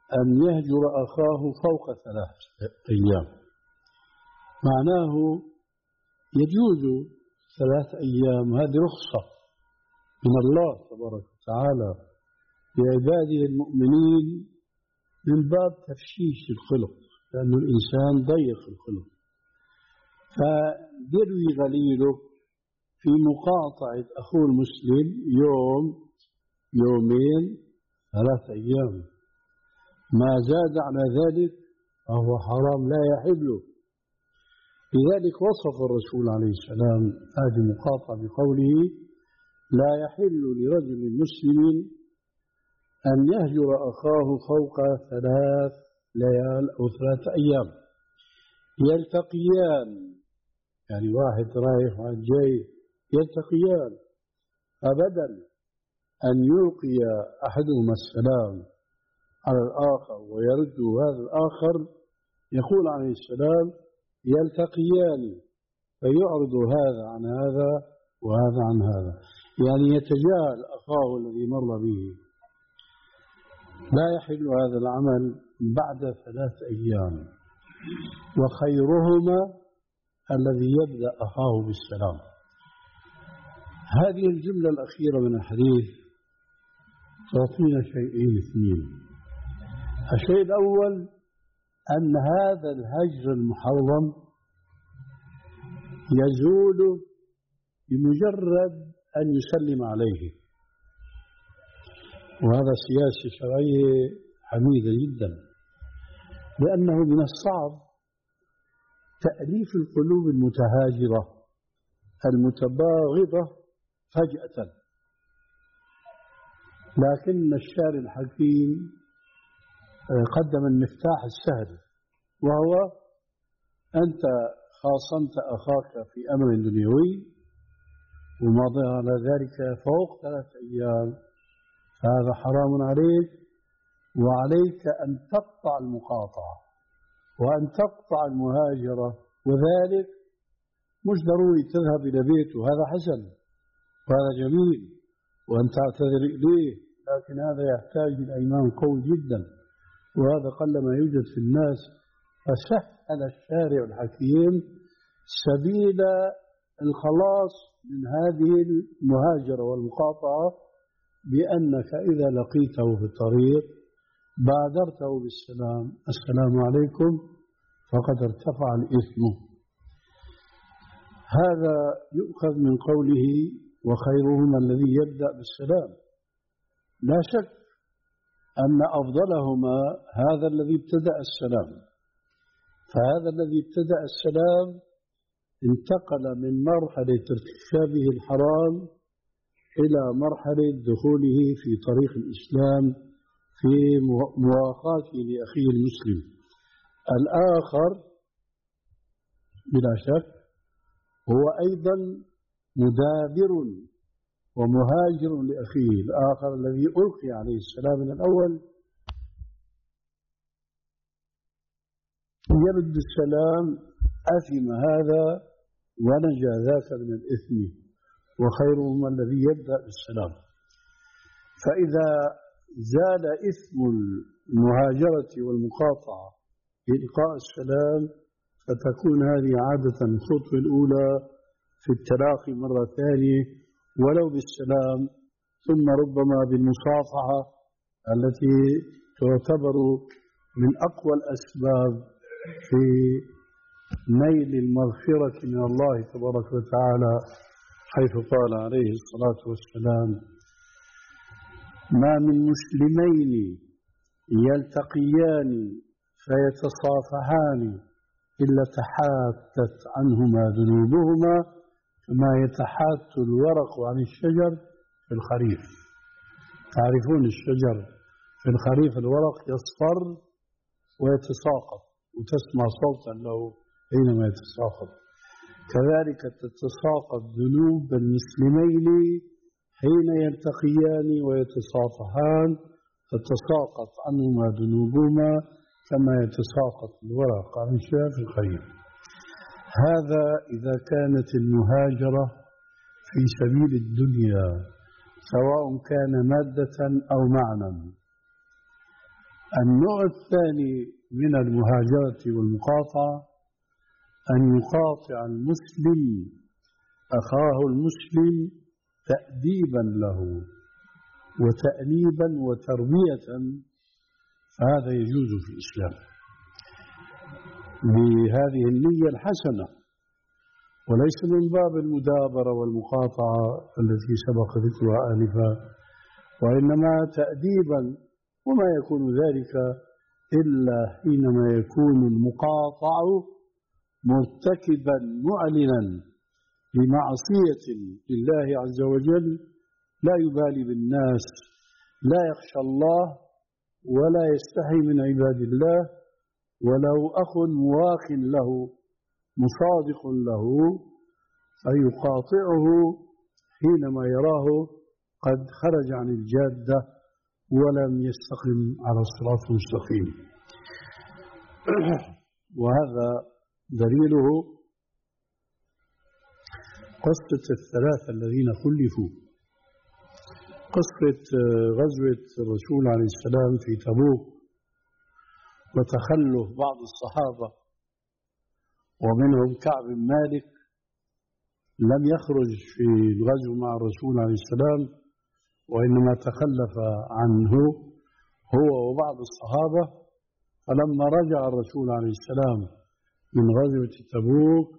أن يهجر أخاه فوق ثلاث أيام. معناه يجوز ثلاث أيام، هذه رخصة من الله تبارك وتعالى لعباده المؤمنين من باب تفشيش الخلق، لأن الإنسان ضيق الخلق، فيروي غليله في مقاطعة أخوه المسلم يوم يومين ثلاث أيام، ما زاد على ذلك فهو حرام لا يحل. لذلك وصف الرسول عليه السلام هذه المقاطعة بقوله: لا يحل لرجل مسلم أن يهجر أخاه فوق ثلاث ليال أو ثلاث أيام يلتقيان، يعني واحد رايح وواحد جاي يلتقيان، أبدا أن يلقي أحدهما السلام على الآخر ويرد هذا الآخر، يقول عليه السلام: يلتقيان فيعرض هذا عن هذا وهذا عن هذا، يعني يتجاهل أخاه الذي مر به. لا يحل هذا العمل بعد ثلاث أيام، وخيرهما الذي يبدأ أخاه بالسلام. هذه الجملة الأخيرة من الحديث تعطينا شيئين اثنين. الشيء الأول أن هذا الهجر المحرم يزول بمجرد أن يسلم عليه، وهذا سياسة شرعية حميدة جدا، لأنه من الصعب تأليف القلوب المتهاجرة المتباغضة فجأة، لكن الشارع الحكيم قدم المفتاح السهل، وهو أنت خاصمت أخاك في أمر دنيوي ومضى على ذلك فوق ثلاث أيام، هذا حرام عليك، وعليك أن تقطع المقاطعة وأن تقطع المهاجرة، وذلك مش ضروري تذهب إلى بيته، هذا حسن وهذا جميل وأن تعتذر إليه، لكن هذا يحتاج إلى إيمان قوي جدا، وهذا قل ما يوجد في الناس. فسهل الشارع الحكيم سبيل الخلاص من هذه المهاجرة والمقاطعة، بأنك إذا لقيته في الطريق بادرته بالسلام: السلام عليكم، فقد ارتفع الإثم. هذا يؤخذ من قوله: وخيرهما الذي يبدأ بالسلام. لا شك أن أفضلهما هذا الذي ابتدأ السلام، فهذا الذي ابتدأ السلام انتقل من مرحلة ارتكابه الحرام إلى مرحلة دخوله في طريق الإسلام في مواقاته لأخيه المسلم. الآخر بلا شك هو أيضا مدابر ومهاجر لأخيه الآخر الذي ألقي عليه السلام من الأول، يرد السلام، أثم هذا ونجا ذاك من الإثم، وخيرهما الذي يبدأ بالسلام. فإذا زال إثم المهاجرة والمقاطعة بإلقاء السلام، فتكون هذه عادة الخطوة الأولى في التلاقي مرة ثانية ولو بالسلام، ثم ربما بالمصافحة التي تعتبر من أقوى الأسباب في نيل المغفرة من الله تبارك وتعالى، حيث قال عليه الصلاة والسلام: ما من مسلمين يلتقيان فيتصافحان إلا تحاتت عنهما ذنوبهما كما يتحات الورق عن الشجر في الخريف. تعرفون الشجر في الخريف الورق يصفر ويتساقط وتسمع صوتا له حينما يتساقط، كذلك تتساقط ذنوب المسلمين حين يلتقيان ويتصافحان، تتساقط عنهما ذنوبهما كما يتساقط الورق عن الشجر في الخريف. هذا إذا كانت المهاجرة في سبيل الدنيا، سواء كان مادة أو معنى. النوع الثاني من المهاجرة والمقاطعة أن يقاطع المسلم أخاه المسلم تأديبا له وتأنيبا وتربية، فهذا يجوز في الإسلام بهذه النية الحسنة، وليس من باب المدابرة والمقاطعة التي سبق ذكرها آنفا، وإنما تأديبا، وما يكون ذلك إلا حينما يكون المقاطع مرتكبا معلنا بمعصية لله عز وجل، لا يبالي بالناس، لا يخشى الله ولا يستحي من عباد الله، ولو أخ مواخ له مصادق له فيقاطعه حينما يراه قد خرج عن الجادة ولم يستقم على الصراط المستقيم. وهذا دليله قصة الثلاثة الذين خلفوا، قصة غزوة الرسول عليه السلام في تبوك وتخلف بعض الصحابة ومنهم كعب بن مالك لم يخرج في الغزو مع الرسول عليه السلام، وإنما تخلف عنه هو وبعض الصحابة. فلما رجع الرسول عليه السلام من غزوة تبوك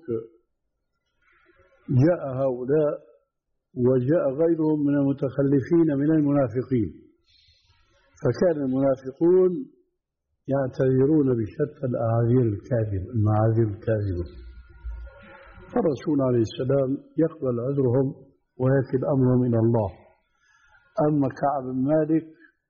جاء هؤلاء وجاء غيرهم من المتخلفين من المنافقين، فكان المنافقون يعتذرون بشتى الأعاذير الكاذبة المعاذير الكاذبة، فالرسول عليه السلام يقبل عذرهم ويكل أمرهم إلى الله. أما كعب بن مالك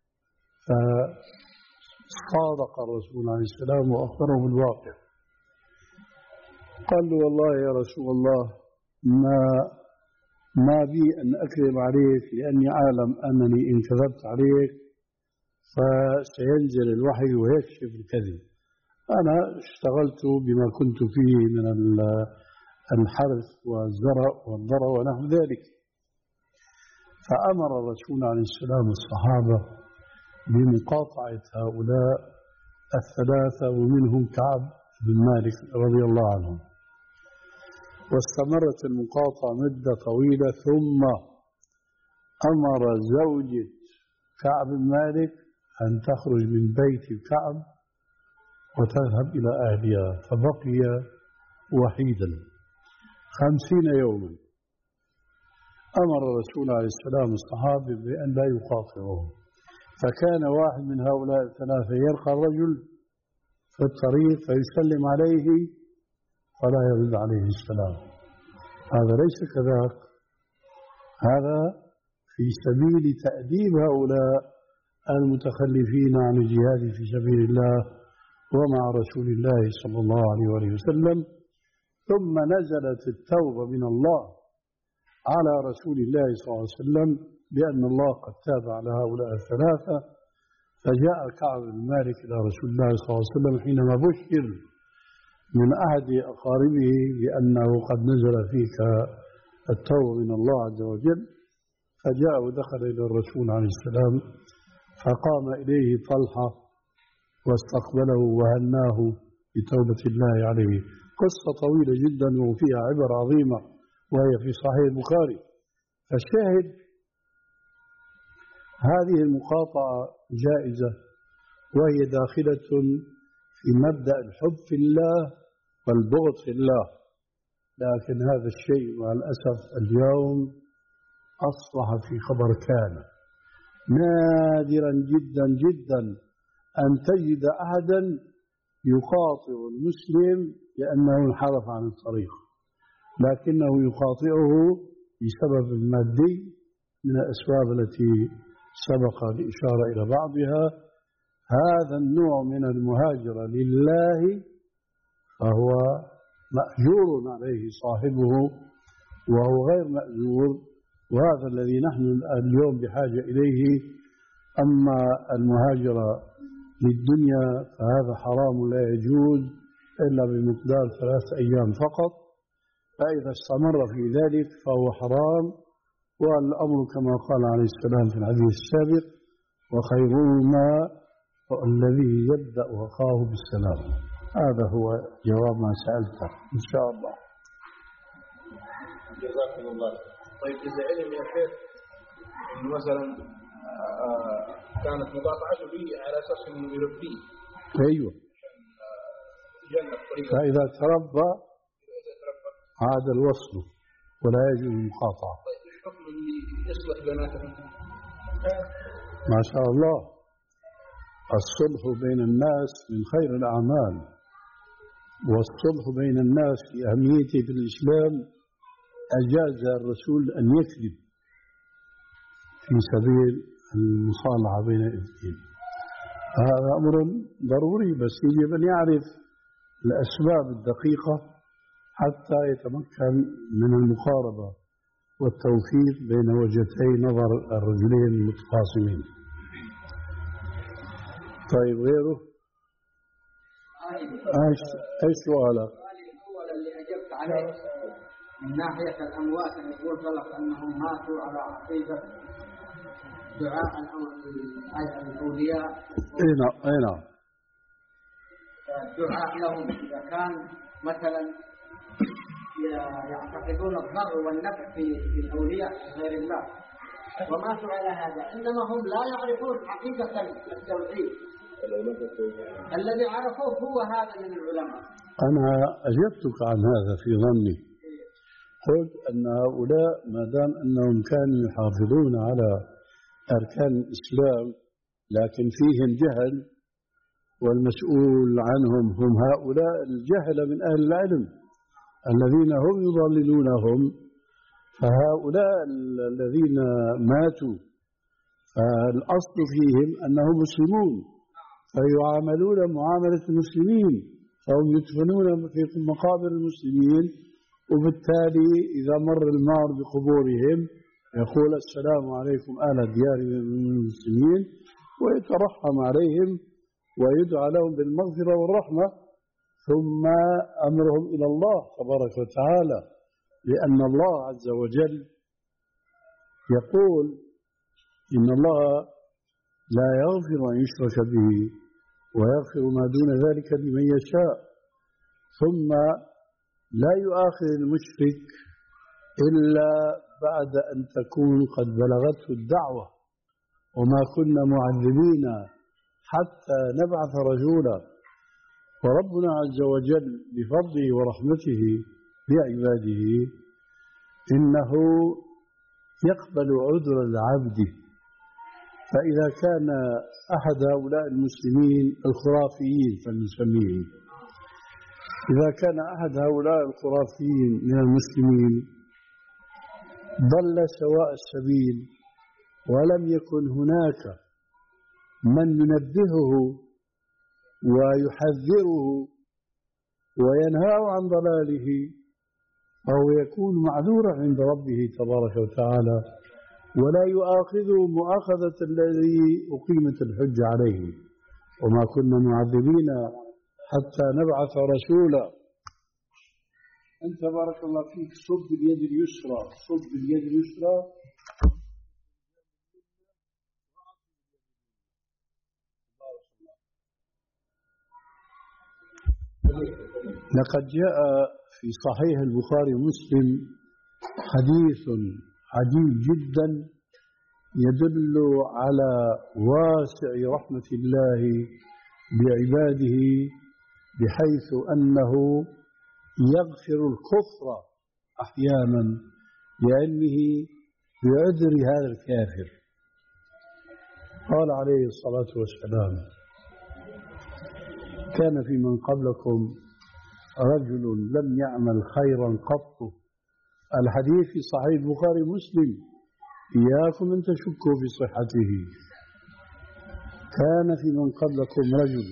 فصادق الرسول عليه السلام وأخبره بالواقع، قال له والله يا رسول الله ما ما بي أن أكذب عليك، لأني أعلم أنني إن كذبت عليك فسينزل الوحي ويكشف الكذب. أنا اشتغلت بما كنت فيه من الحرث والزرع والضرع ونحو ذلك. فأمر الرسول عليه السلام الصحابة بمقاطعة هؤلاء الثلاثة ومنهم كعب بن مالك رضي الله عنه، واستمرت المقاطعة مدة طويلة، ثم أمر زوجة كعب بن مالك أن تخرج من بيت كعب وتذهب إلى أهلها، فبقي وحيدا خمسين يوما. أمر الرسول عليه السلام الصحابة بأن لا يقاطعوه، فكان واحد من هؤلاء الثلاثة يلقى الرجل في الطريق فيسلم عليه ولا يرد عليه السلام. هذا ليس كذاك، هذا في سبيل تأديب هؤلاء المتخلفين عن الجهاد في سبيل الله ومع رسول الله صلى الله عليه وسلم. ثم نزلت التوبة من الله على رسول الله صلى الله عليه وسلم بأن الله قد تاب على هؤلاء الثلاثة، فجاء كعب بن مالك إلى رسول الله صلى الله عليه وسلم حينما بشر من أحد أقاربه بأنه قد نزل فيك التوبة من الله عز وجل، فجاء ودخل إلى الرسول عليه السلام، فقام إليه طلحة واستقبله وهناه بتوبة الله عليه. قصة طويلة جدا وفيها عبر عظيمة وهي في صحيح البخاري. فالشاهد هذه المقاطعة جائزة، وهي داخلة في مبدأ الحب في الله والبغض في الله، لكن هذا الشيء مع الأسف اليوم أصبح في خبر كان. نادرا جدا جدا أن تجد أحدا يقاطع المسلم لأنه انحرف عن الطريق، لكنه يقاطعه بسبب مادي من الأسباب التي سبق الإشارة إلى بعضها. هذا النوع من المهاجرة لله فهو مأجور عليه صاحبه وهو غير مأجور، وهذا الذي نحن اليوم بحاجة إليه. أما المهاجرة للدنيا فهذا حرام لا يجوز إلا بمقدار ثلاث أيام فقط، فإذا استمر في ذلك فهو حرام. والأمر كما قال عليه السلام في الحديث السابق: وخيرهما والذي يبدأ أخاه بالسلام. هذا هو جواب ما سألته إن شاء الله. جزاكم الله. طيب إذا علم يا شيخ إنه مثلا كانت مقاطعته به على أساس إنه يربيه. أيوه. فإذا تربى عاد الوصل ولا يجوز المقاطعة. طيب إيش حكم اللي يصلح بيناتهم؟ ما شاء الله، الصلح بين الناس من خير الأعمال، والصلح بين الناس في أهميته في الإسلام أجاز الرسول أن يكذب في سبيل المصالحة بين الاثنين. هذا أمر ضروري، بس يجب أن يعرف الأسباب الدقيقة حتى يتمكن من المقاربة والتوفيق بين وجهتي نظر الرجلين المتخاصمين. طيب غيره؟ ايش ايش سؤالك؟ الأول اللي أجبت عليه من ناحية الأموات اللي قلت لك أنهم ماتوا على عقيدة دعاء الأولياء. أي نعم أي نعم. الدعاء لهم إذا كان مثلا يعتقدون الضر والنفع في الأولياء غير الله وماتوا على هذا، إنما هم لا يعرفون حقيقة التوحيد الذي عرفوه هو هذا من العلماء. أنا أجبتك عن هذا في ظني، قلت أن هؤلاء ما دام أنهم كانوا يحافظون على أركان الإسلام لكن فيهم جهل، والمسؤول عنهم هم هؤلاء الجهل من أهل العلم الذين هم يضللونهم، فهؤلاء الذين ماتوا فالأصل فيهم أنهم مسلمون فيعاملون معاملة المسلمين، فهم يدفنون في مقابر المسلمين، وبالتالي إذا مر المار بقبورهم يقول السلام عليكم أهل الديار من المسلمين ويترحم عليهم ويدعى لهم بالمغفرة والرحمة، ثم أمرهم إلى الله تبارك وتعالى، لأن الله عز وجل يقول إن الله لا يغفر أن يشرك به ويغفر ما دون ذلك لمن يشاء، ثم لا يؤاخذ المشرك إلا بعد أن تكون قد بلغته الدعوة، وما كنا معذبين حتى نبعث رسولا. وربنا عز وجل بفضله ورحمته بعباده إنه يقبل عذر العبد، فإذا كان أحد هؤلاء المسلمين الخرافيين فلنسميهم، إذا كان أحد هؤلاء الخرافيين من المسلمين ضل سواء السبيل ولم يكن هناك من ينبهه ويحذره وينهاه عن ضلاله، فهو يكون معذورا عند ربه تبارك وتعالى ولا يؤاخذه مؤاخذة الذي أقيمت الحجة عليه. وما كنا معذبين حتى نبعث رسولا. أنت بارك الله فيك صب باليد اليسرى، صب باليد اليسرى. لقد جاء في صحيح البخاري ومسلم حديث عجيب جدا يدل على واسع رحمة الله بعباده، بحيث أنه يغفر الكفر أحيانا لأنه بعذر هذا الكافر. قال عليه الصلاة والسلام: كان في من قبلكم رجل لم يعمل خيرا قط. الحديث في صحيح البخاري ومسلم، إياكم أن تشكوا في صحته. كان في من قبلكم رجل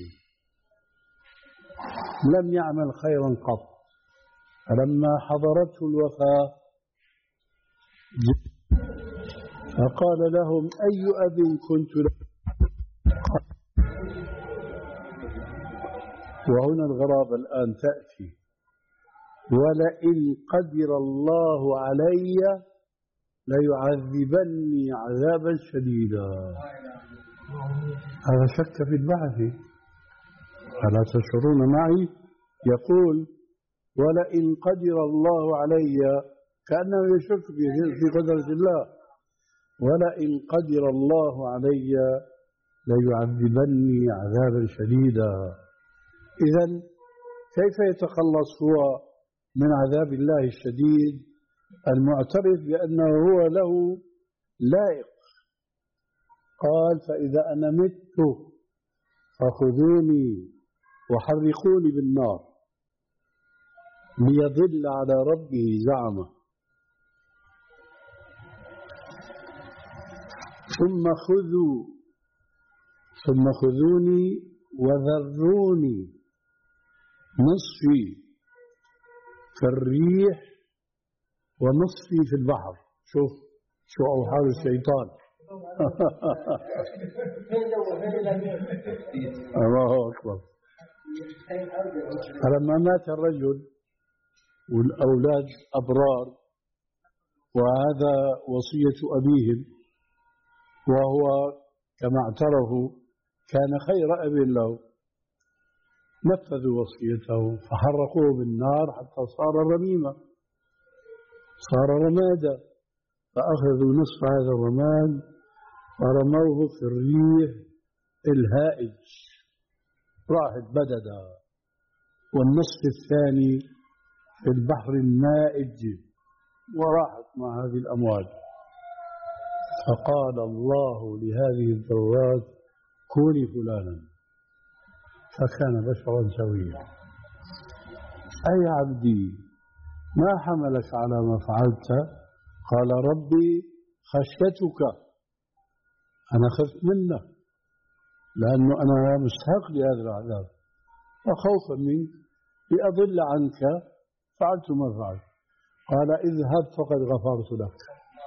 لم يعمل خيرا قط، فلما حضرته الوفاة فقال لهم: أي أب كنت له؟ وهنا الغرابة الآن تأتي: ولئن قدر الله علي ليعذبني عذابا شديدا. هذا شك في البعث. ألا تشعرون معي؟ يقول ولئن قدر الله علي، كأنه يشك في قدرة الله، ولئن قدر الله علي ليعذبني عذابا شديدا. إذن كيف يتخلص هو من عذاب الله الشديد المعترف بأنه هو له لائق؟ قال فإذا أنا مت فخذوني وحرقوني بالنار ليضل على ربه زعمه، ثم خذوا ثم خذوني وذروني نصفي في الريح ونصفي في البحر. شوف شو أوحال الشيطان. الله أكبر. فلما مات الرجل والأولاد أبرار وهذا وصية أبيهم، وهو كما اعترفوا كان خير أب له، نفذوا وصيته فحرقوه بالنار حتى صار رميما، صار رمادا، فأخذوا نصف هذا الرماد ورموه في الريح الهائج راحت بددا، والنصف الثاني في البحر المائج وراحت مع هذه الأمواج. فقال الله لهذه الذرات كوني فلانا، فكان بشرا سويا. أي عبدي ما حملك على ما فعلت؟ قال ربي خشيتك، أنا خفت منك لأنه أنا مستحق لهذا العذاب، وخوفا منك لأضل عنك فعلت ما فعلت. قال اذهب فقد غفرت لك.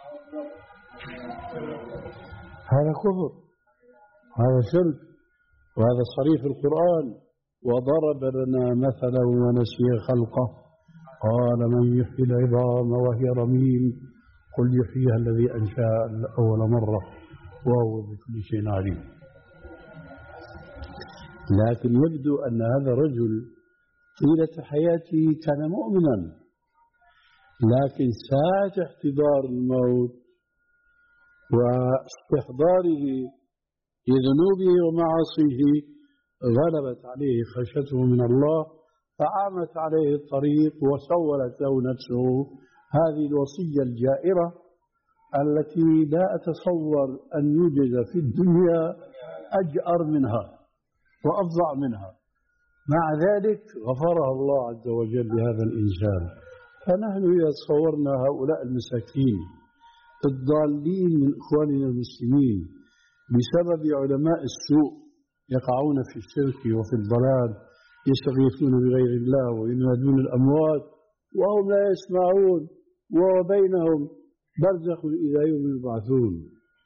هذا كفر، هذا شرك، وهذا صريح القرآن. وضرب لنا مثلا ونسي خلقه قال من يحيي العظام وهي رميم قل يحييها الذي أنشأ أول مرة وهو بكل شيء عليم. لكن يبدو أن هذا الرجل طيلة حياته كان مؤمنا، لكن ساعة احتضار الموت واستحضاره لذنوبه ومعاصيه غلبت عليه خشيته من الله، فعامت عليه الطريق وسولت له نفسه هذه الوصية الجائرة التي لا أتصور أن يوجد في الدنيا أجأر منها وأفظع منها. مع ذلك غفرها الله عز وجل لهذا الإنسان. فنحن إذا تصورنا هؤلاء المساكين الضالين من إخواننا المسلمين بسبب علماء السوء يقعون في الشرك وفي الضلال، يستغيثون بغير الله وينادون الأموات وهم لا يسمعون وبينهم برزخ إلى يوم يبعثون.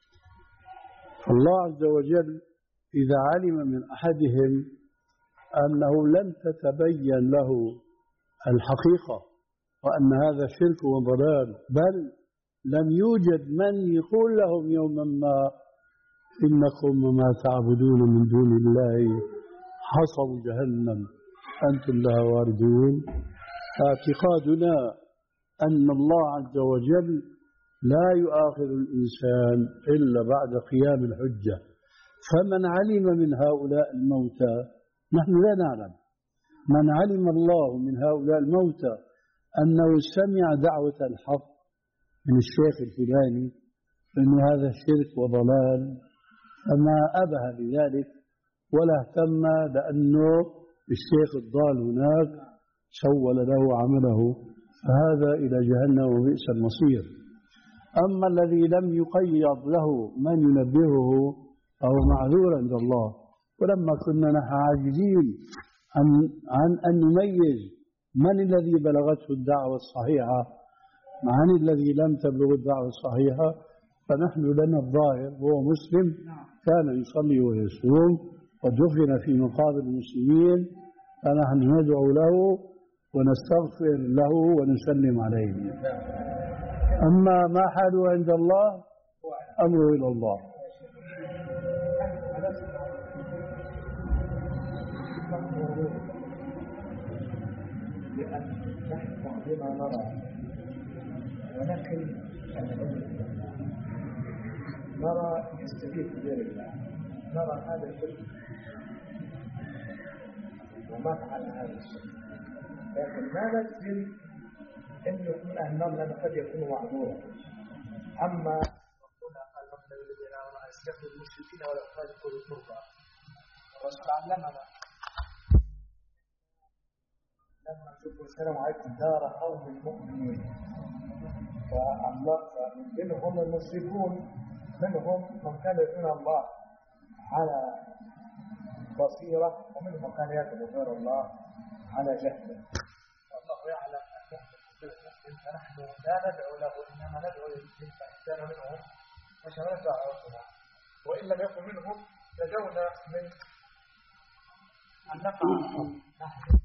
فالله عز وجل إذا علم من أحدهم أنه لن تتبين له الحقيقة وأن هذا شرك وضلال، بل لم يوجد من يقول لهم يوما ما إنكم وما تعبدون من دون الله حصب جهنم أنتم لها واردون، اعتقادنا أن الله عز وجل لا يؤاخذ الإنسان إلا بعد قيام الحجة. فمن علم من هؤلاء الموتى، نحن لا نعلم، من علم الله من هؤلاء الموتى أنه سمع دعوة الحق من الشيخ الفلاني أن هذا شرك وضلال فما أبه بذلك ولا اهتم، لأنه الشيخ الضال هناك سول له عمله، فهذا إلى جهنم وبئس المصير. أما الذي لم يقيض له من ينبهه أو معذور عند الله، ولما كنا نحن عاجزين عن, عن أن نميز من الذي بلغته الدعوة الصحيحة عن الذي لم تبلغ الدعوة الصحيحة، فنحن لنا الظاهر هو مسلم كان يصلي ويصوم ودفن في مقابر المسلمين، فنحن ندعو له ونستغفر له ونسلم عليه. أما ما حاله عند الله أمره إلى الله. لأن نحن بما نرى ولكن نرى يستفيد غير الله، نرى هذا الشيء وما فعل هذا الشيء، لكن ما نجزم أن يكون أهلنا قد يكون معذورا. أما ربنا قال ربنا الذين آمنوا يستغفروا المشركين ولا يخالفوا القربى، الرسول علمنا لما تقول السلام عليكم دار قوم المؤمنين، فمنهم المشركون، منهم من كان يدعون الله على بصيرة، ومنهم من كان يدعو غير الله على جهل. والله يعلم أن فنحن لا ندعو له، إنما ندعو للمسلمين فإن كان منهم فشملت دعوتنا، وإن لم يكن منهم لجونا من أن نقع نحن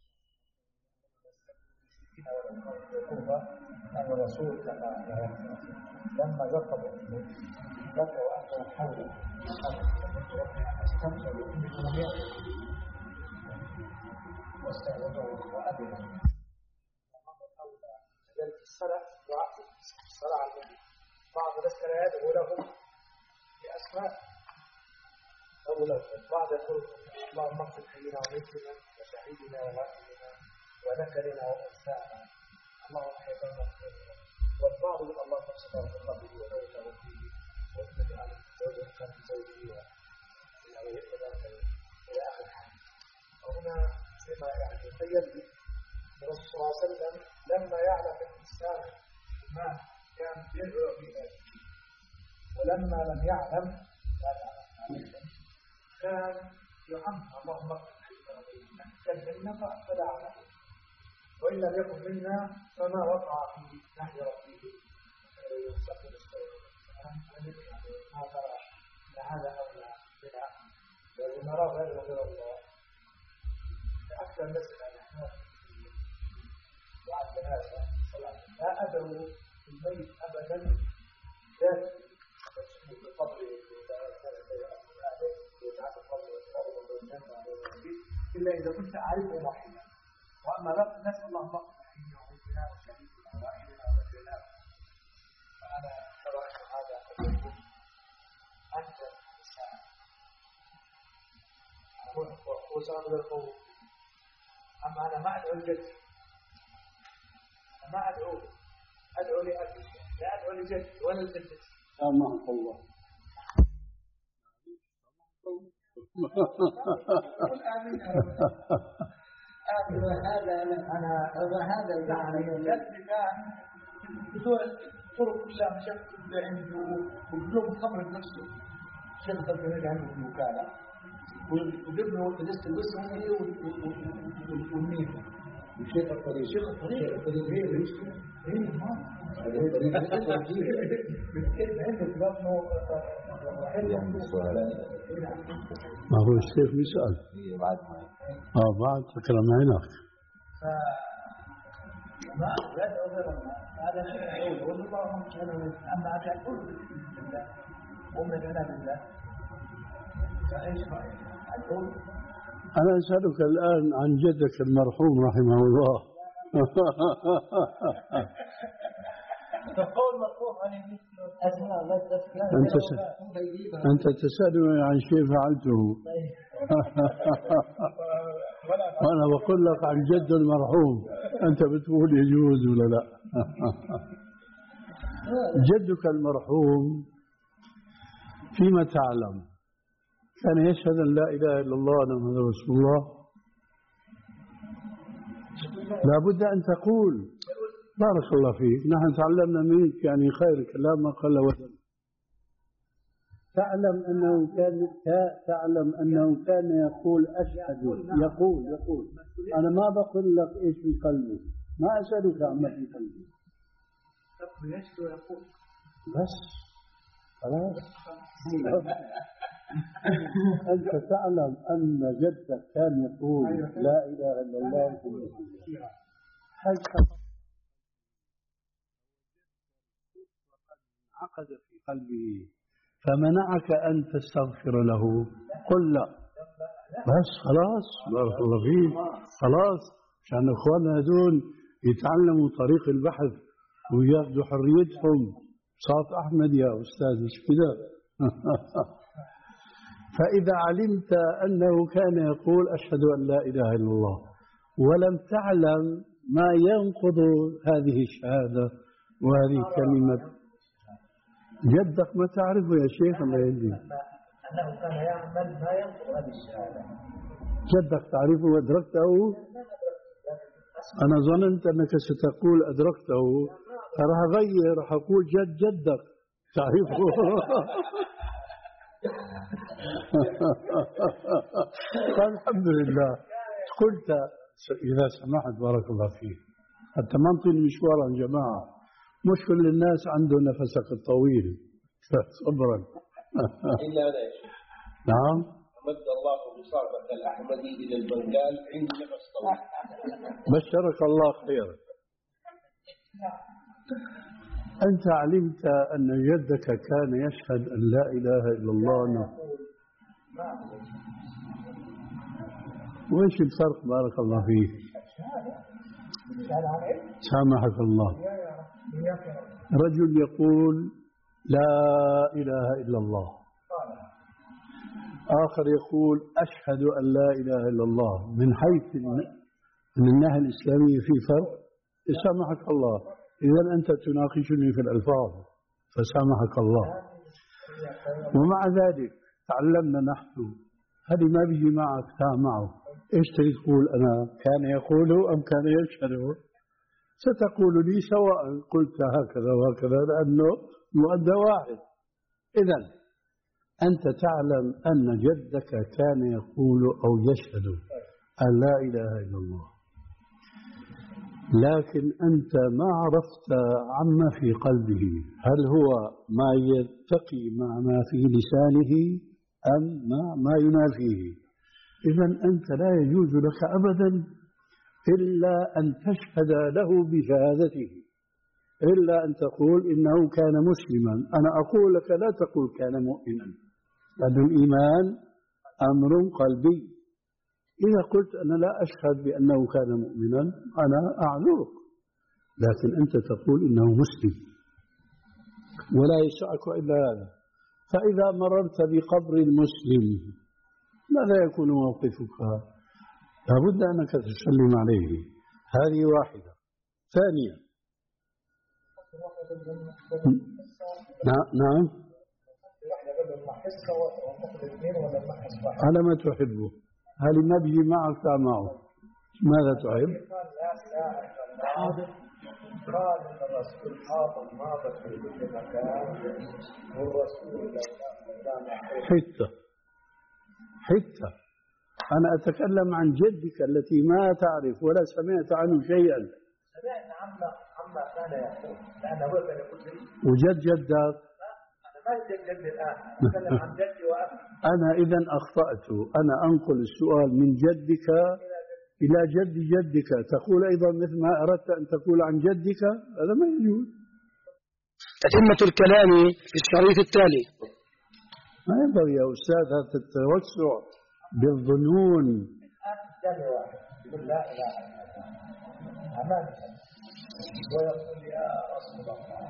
أن الرسول لما ذكر ذكر وأنه حول استمر بكل واستعوذه وأبدا ذلك الصلاة دعاء الصلاة على النبي. بعض الناس كان يدعو له بأسماء أو له، بعض يقول اللهم اغفر حينا وميتنا وشهيدنا وغائبنا وذكرنا وأنثانا اللهم حيثنا وخيرنا، والبعض يقول الله تبارك وتعالى به وزوجه فيه وابنة على زوجه كان زوجه إلى آخر الحديث. وهنا فيما يعني يتيجي الرسول صلى الله عليه وسلم لما يعلم الإنسان ما كان يدعو في ذلك، ولما لم يعلم كان يعم اللهم اغفر لنا كان منا فلا أعلم، وإن لم يكن منا فما وقع في نهي ربه يستقيم السوء. ما ترى أن هذا أولى بنا الذي نرى غير غير الله. أكثر الناس الآن بعد هذا صلاة لا أدعو الميت أبدا ذات بقبر إلا إذا كنت أعرفه وحيدا. وأما لا نسأل الله مغفرة حينا وميتنا وشهيدنا وغائبنا وذكرنا، فأنا أرى أن هذا قد يكون أنت الإنسان هو سبب القوم. أما أنا ما أدعو لجدي، ما أدعو أدعو لأبي، لا أدعو لجدي ولا لجدتي. سامحك الله. هذا أنا هذا المعنى الجد كان طرق كلها مشكل عنده وقلوب خمر نفسه. شيخ الطبيعي عنده في الوكالة وجبنه تدست الوسط هي والميم. الشيخ الطريق الشيخ الطريق الطريق هي الوسط هي ما عندك بطنه ما هو الشيخ بيسأل بعد اه بعد تكلم هناك ما يدعو غير الله هذا شيء والله كان أما أكل كل بالله ومن هنا بالله فإيش رأيك؟ أقول أنا أسألك الآن عن جدك المرحوم رحمه الله. تقول مرحوم عن أسماء لا تذكر أنت أنت تسألني عن شيء فعلته وأنا بقول لك عن جد المرحوم، أنت بتقول يجوز ولا لا؟ جدك المرحوم فيما تعلم كان يشهد أن لا إله إلا الله وأن محمدا رسول الله. لا بد أن تقول بارك الله فيك نحن تعلمنا منك يعني خير كلام ما قل وزن. تعلم أنه كان تعلم أنه كان يقول أشهد يقول يقول أنا ما بقول لك إيش في قلبه، ما أسألك عما في قلبه، بس خلاص. أنت تعلم أن جدك كان يقول لا إله إلا الله محمد رسول الله. هل عقد في قلبه فمنعك أن تستغفر له؟ قل لا بس خلاص بارك الله فيك، خلاص عشان اخواننا هذول يتعلموا طريق البحث وياخذوا حريتهم. صوت احمد يا استاذ مش كده؟ فاذا علمت انه كان يقول اشهد ان لا اله الا الله ولم تعلم ما ينقض هذه الشهاده وهذه الكلمه، جدك ما تعرفه يا شيخ الله يهديك، انه كان يعمل ما ينقض هذه الشهاده. جدك تعرفه وادركته؟ أنا ظننت أنك ستقول أدركته، راح أغير راح أقول جد جدك تعرفه. الحمد لله. قلت إذا سمحت بارك الله فيك، حتى ما نطيل مشوارا يا جماعة، مش كل الناس عنده نفسك الطويل. صبرا. إلا أنا. نعم. مد الله بصابة الأحمدي إلى البنغال عندي نفس طويل. بشرك الله خيرا. أنت علمت أن جدك كان يشهد أن لا إله إلا الله. وإيش الفرق بارك الله فيك؟ سامحك الله. رجل يقول لا إله إلا الله، آخر يقول أشهد أن لا إله إلا الله. من حيث من الناحية الإسلامية في فرق؟ سامحك الله. إذا أنت تناقشني في الألفاظ فسامحك الله. ومع ذلك تعلمنا نحن، هذه ما بيجي معك معه. إيش تقول أنا كان يقول أم كان يشهد؟ ستقول لي سواء قلت هكذا وهكذا لأنه مؤدى واحد. إذا أنت تعلم أن جدك كان يقول أو يشهد أن لا إله إلا الله، لكن أنت ما عرفت عما في قلبه، هل هو ما يتقي مع ما في لسانه أم ما, ما ينافيه. إذن أنت لا يجوز لك أبدا إلا أن تشهد له بشهادته، إلا أن تقول إنه كان مسلما. أنا أقول لك لا تقول كان مؤمنا، لأن الإيمان أمر قلبي. إذا قلت أنا لا أشهد بأنه كان مؤمنا أنا أعذرك، لكن أنت تقول إنه مسلم ولا يسعك إلا هذا. فإذا مررت بقبر المسلم ماذا يكون موقفك؟ لابد أنك تسلم عليه. هذه واحدة. ثانيا نعم على ما تحبه. هل النبي معك معه؟ ماذا تحب؟ قال الرسول حاضر ناظر في كل مكان والرسول حتى حتى أنا أتكلم عن جدك التي ما تعرف ولا سمعت عنه شيئا. سمعت عما عما كان يقول لأنه هو كان يقول لي. وجد جدك؟ أنا ما جد جدي الآن، أتكلم عن جدي وأبي. أنا إذا أخطأت، أنا أنقل السؤال من جدك إلى جد جدك، تقول أيضا مثل ما أردت أن تقول عن جدك، هذا ما يجوز. تتمة الكلام في الشريط التالي. ما ينبغي يا أستاذ هذا التوسع بالظنون. يقول لا إله إلا الله أمامك ويقول يا رسول الله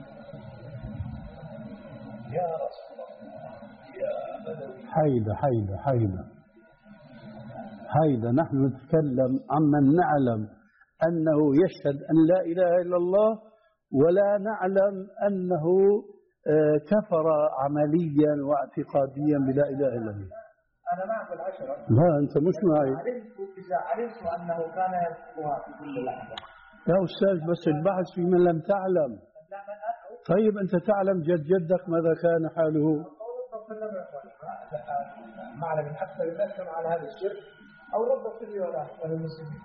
يا رسول الله يا بدوي. حيدة حيدة حيدة حيدة نحن نتكلم عمن نعلم أنه يشهد أن لا إله إلا الله ولا نعلم أنه كفر عمليا واعتقاديا بلا إله إلا الله. أنا معك العشرة. لا أنت مش معي. إذا علمت أنه كان يذكرها في كل لحظة. يا أستاذ بس البحث في من لم تعلم. طيب أنت تعلم جد جدك ماذا كان حاله؟ معلم من أكثر الناس كانوا على هذا الشرك أو رب في ولا وللمسلمين.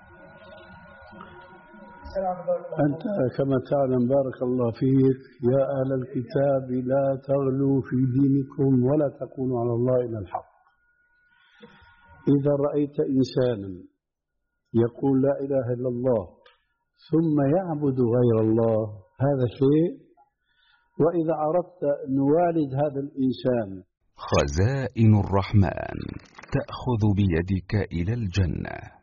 أنت كما تعلم بارك الله فيك يا أهل الكتاب لا تغلوا في دينكم ولا تقولوا على الله إلا الحق. إذا رأيت إنسانا يقول لا إله إلا الله ثم يعبد غير الله هذا شيء، وإذا عرفت أن والد هذا الإنسان خزائن الرحمن تأخذ بيدك إلى الجنة.